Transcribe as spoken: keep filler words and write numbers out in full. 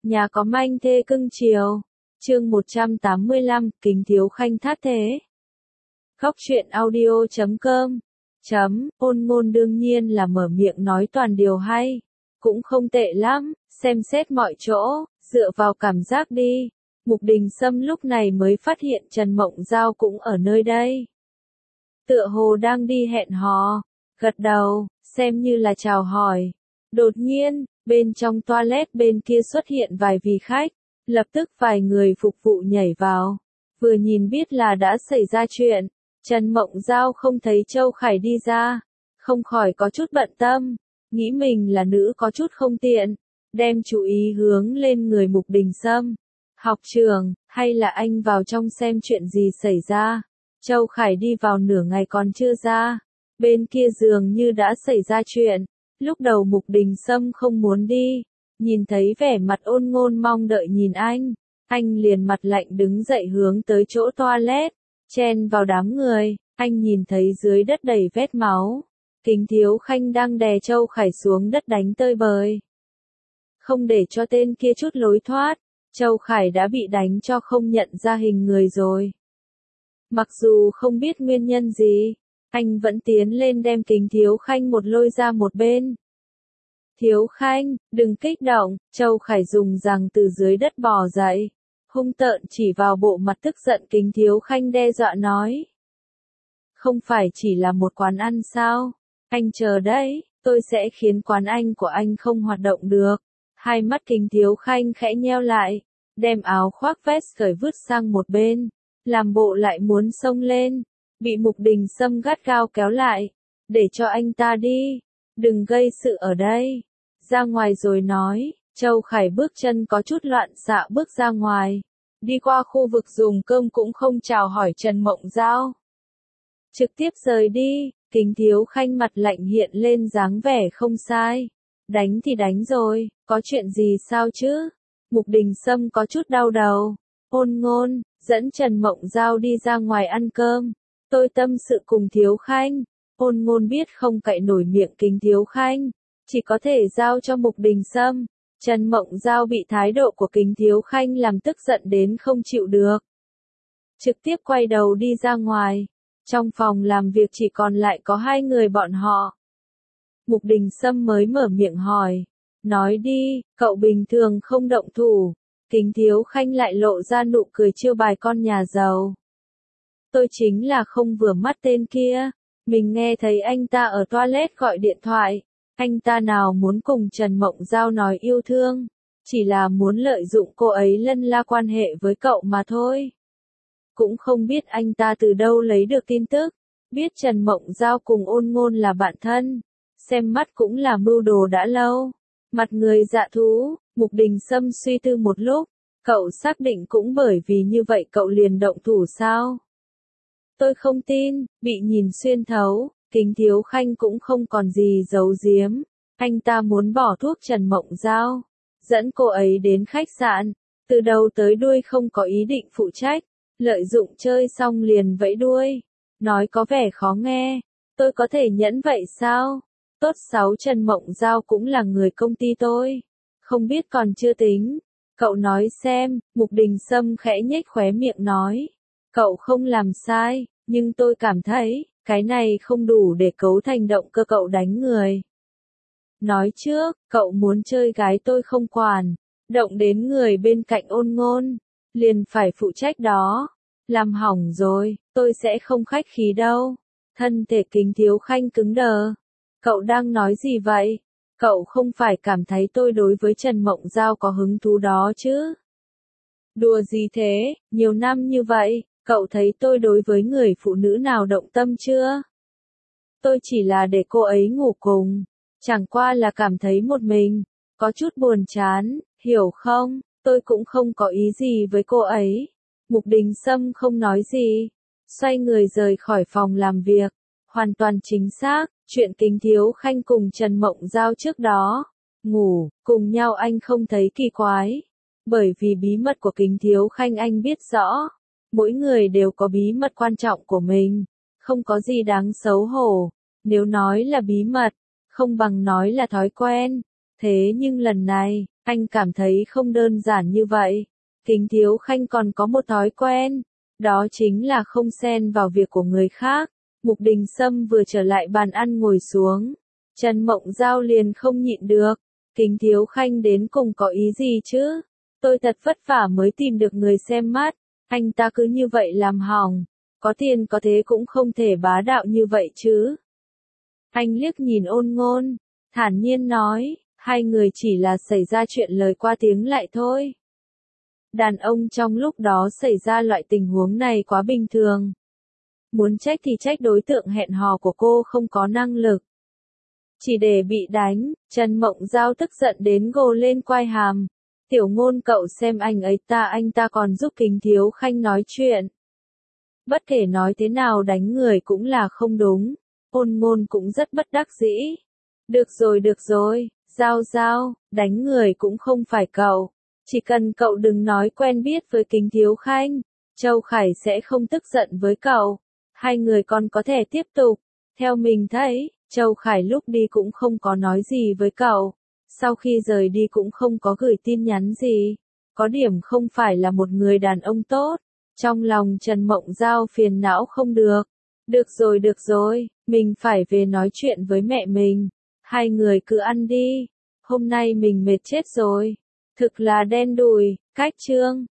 Nhà có manh thê cưng chiều. Chương một trăm tám mươi lăm, Kính Thiếu Khanh thát thế. Góc truyện audio chấm com. Chấm, Ôn Ngôn đương nhiên là mở miệng nói toàn điều hay. Cũng không tệ lắm, xem xét mọi chỗ, dựa vào cảm giác đi. Mục Đình Sâm lúc này mới phát hiện Trần Mộng Giao cũng ở nơi đây. Tựa hồ đang đi hẹn hò, gật đầu, xem như là chào hỏi. Đột nhiên, bên trong toilet bên kia xuất hiện vài vị khách, lập tức vài người phục vụ nhảy vào. Vừa nhìn biết là đã xảy ra chuyện, Trần Mộng Giao không thấy Châu Khải đi ra, không khỏi có chút bận tâm, nghĩ mình là nữ có chút không tiện, đem chú ý hướng lên người Mục Đình Sâm. Học trường, hay là anh vào trong xem chuyện gì xảy ra? Châu Khải đi vào nửa ngày còn chưa ra, bên kia dường như đã xảy ra chuyện. Lúc đầu Mục Đình Sâm không muốn đi, nhìn thấy vẻ mặt Ôn Ngôn mong đợi nhìn anh, anh liền mặt lạnh đứng dậy hướng tới chỗ toilet, chen vào đám người, anh nhìn thấy dưới đất đầy vết máu, Kính Thiếu Khanh đang đè Châu Khải xuống đất đánh tơi bời. Không để cho tên kia chút lối thoát, Châu Khải đã bị đánh cho không nhận ra hình người rồi. Mặc dù không biết nguyên nhân gì, anh vẫn tiến lên đem Kính Thiếu Khanh một lôi ra một bên. Thiếu Khanh, đừng kích động, Châu Khải dùng rằng từ dưới đất bò dậy, hung tợn chỉ vào bộ mặt tức giận Kính Thiếu Khanh đe dọa nói. Không phải chỉ là một quán ăn sao? Anh chờ đấy, tôi sẽ khiến quán anh của anh không hoạt động được. Hai mắt Kính Thiếu Khanh khẽ nheo lại, đem áo khoác vest cởi vứt sang một bên, làm bộ lại muốn xông lên, bị Mục Đình Sâm gắt gao kéo lại, để cho anh ta đi, đừng gây sự ở đây, ra ngoài rồi nói. Châu Khải bước chân có chút loạn xạ bước ra ngoài, đi qua khu vực dùng cơm cũng không chào hỏi Trần Mộng Giao. Trực tiếp rời đi, Kính Thiếu Khanh mặt lạnh hiện lên dáng vẻ không sai. Đánh thì đánh rồi, có chuyện gì sao chứ? Mục Đình Sâm có chút đau đầu. Ôn Ngôn, dẫn Trần Mộng Giao đi ra ngoài ăn cơm. Tôi tâm sự cùng Thiếu Khanh. Ôn Ngôn biết không cậy nổi miệng Kính Thiếu Khanh, chỉ có thể giao cho Mục Đình Sâm. Trần Mộng Giao bị thái độ của Kính Thiếu Khanh làm tức giận đến không chịu được. Trực tiếp quay đầu đi ra ngoài. Trong phòng làm việc chỉ còn lại có hai người bọn họ. Mục Đình Sâm mới mở miệng hỏi. Nói đi, cậu bình thường không động thủ. Kính Thiếu Khanh lại lộ ra nụ cười chiêu bài con nhà giàu. Tôi chính là không vừa mắt tên kia. Mình nghe thấy anh ta ở toilet gọi điện thoại. Anh ta nào muốn cùng Trần Mộng Giao nói yêu thương. Chỉ là muốn lợi dụng cô ấy lân la quan hệ với cậu mà thôi. Cũng không biết anh ta từ đâu lấy được tin tức. Biết Trần Mộng Giao cùng Ôn Ngôn là bạn thân. Xem mắt cũng là mưu đồ đã lâu. Mặt người dạ thú, Mục Đình Sâm suy tư một lúc. Cậu xác định cũng bởi vì như vậy cậu liền động thủ sao? Tôi không tin, bị nhìn xuyên thấu, Kính Thiếu Khanh cũng không còn gì giấu giếm. Anh ta muốn bỏ thuốc Trần Mộng Giao, dẫn cô ấy đến khách sạn, từ đầu tới đuôi không có ý định phụ trách, lợi dụng chơi xong liền vẫy đuôi. Nói có vẻ khó nghe, tôi có thể nhẫn vậy sao? Tốt xấu Trần Mộng Giao cũng là người công ty tôi, không biết còn chưa tính. Cậu nói xem, Mục Đình Sâm khẽ nhếch khóe miệng nói. Cậu không làm sai, nhưng tôi cảm thấy, cái này không đủ để cấu thành động cơ cậu đánh người. Nói trước, cậu muốn chơi gái tôi không quản, động đến người bên cạnh Ôn Ngôn, liền phải phụ trách đó. Làm hỏng rồi, tôi sẽ không khách khí đâu. Thân thể Kính Thiếu Khanh cứng đờ. Cậu đang nói gì vậy? Cậu không phải cảm thấy tôi đối với Trần Mộng Giao có hứng thú đó chứ? Đùa gì thế, nhiều năm như vậy, cậu thấy tôi đối với người phụ nữ nào động tâm chưa? Tôi chỉ là để cô ấy ngủ cùng, chẳng qua là cảm thấy một mình, có chút buồn chán, hiểu không? Tôi cũng không có ý gì với cô ấy. Mục Đình Sâm không nói gì, xoay người rời khỏi phòng làm việc. Hoàn toàn chính xác, chuyện Kính Thiếu Khanh cùng Trần Mộng Giao trước đó, ngủ, cùng nhau anh không thấy kỳ quái. Bởi vì bí mật của Kính Thiếu Khanh anh biết rõ, mỗi người đều có bí mật quan trọng của mình, không có gì đáng xấu hổ. Nếu nói là bí mật, không bằng nói là thói quen. Thế nhưng lần này, anh cảm thấy không đơn giản như vậy. Kính Thiếu Khanh còn có một thói quen, đó chính là không xen vào việc của người khác. Mục Đình Sâm vừa trở lại bàn ăn ngồi xuống, Trần Mộng Giao liền không nhịn được. Kính Thiếu Khanh đến cùng có ý gì chứ? Tôi thật vất vả mới tìm được người xem mắt, anh ta cứ như vậy làm hỏng. Có tiền có thế cũng không thể bá đạo như vậy chứ. Anh liếc nhìn Ôn Ngôn, thản nhiên nói, hai người chỉ là xảy ra chuyện lời qua tiếng lại thôi. Đàn ông trong lúc đó xảy ra loại tình huống này quá bình thường. Muốn trách thì trách đối tượng hẹn hò của cô không có năng lực. Chỉ để bị đánh, Trần Mộng Giao tức giận đến gồ lên quai hàm. Tiểu Ngôn cậu xem anh ấy ta anh ta còn giúp Kính Thiếu Khanh nói chuyện. Bất kể nói thế nào đánh người cũng là không đúng. Ôn Ngôn cũng rất bất đắc dĩ. Được rồi được rồi, Giao Giao, đánh người cũng không phải cậu. Chỉ cần cậu đừng nói quen biết với Kính Thiếu Khanh, Châu Khải sẽ không tức giận với cậu. Hai người còn có thể tiếp tục. Theo mình thấy, Châu Khải lúc đi cũng không có nói gì với cậu. Sau khi rời đi cũng không có gửi tin nhắn gì. Có điểm không phải là một người đàn ông tốt. Trong lòng Trần Mộng Giao phiền não không được. Được rồi được rồi, mình phải về nói chuyện với mẹ mình. Hai người cứ ăn đi. Hôm nay mình mệt chết rồi. Thực là đen đủi, cách chương.